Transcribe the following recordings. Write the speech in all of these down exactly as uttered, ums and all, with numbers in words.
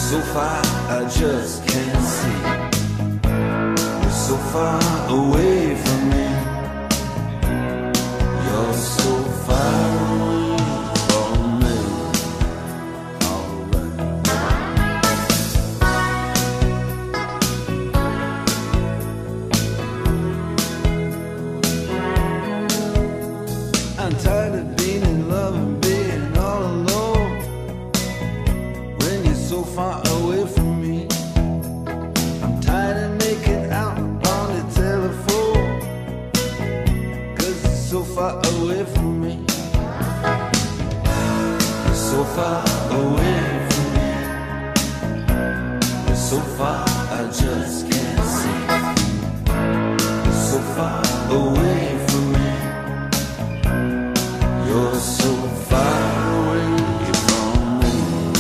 so far I just can't see. You're so far away from me. You're so far away from me. Alright. I'm tired of being in love and being all alone when you're so far away from me. I'm tired of making out on the telephone, 'cause you're so far away from me. You're so far away from me. You're so far I just can't see. You're so far away from me. You're so far away from me.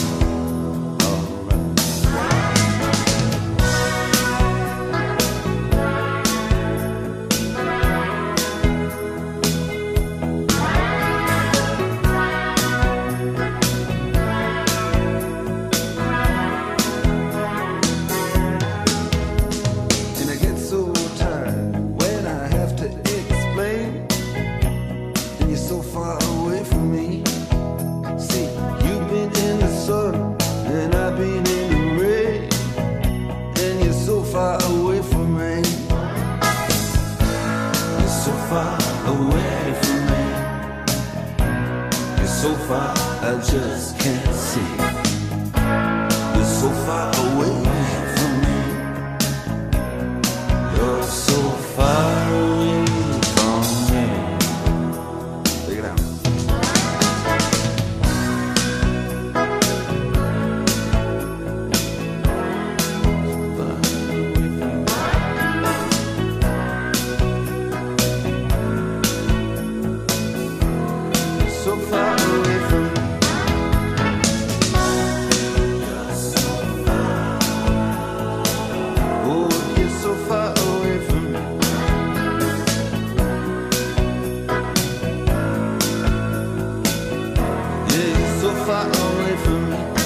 And I get so tired when I have to explain, and you're so far away from me. See, you've been in the sun and I've been in the rain, and you're so far away from me. You're so far away from me. You're so far I just can't see. You're so far away from me. You're so far away from me. Take it out. So far away from me. Oh, you're so far away from me. Yeah, you're so far away from me.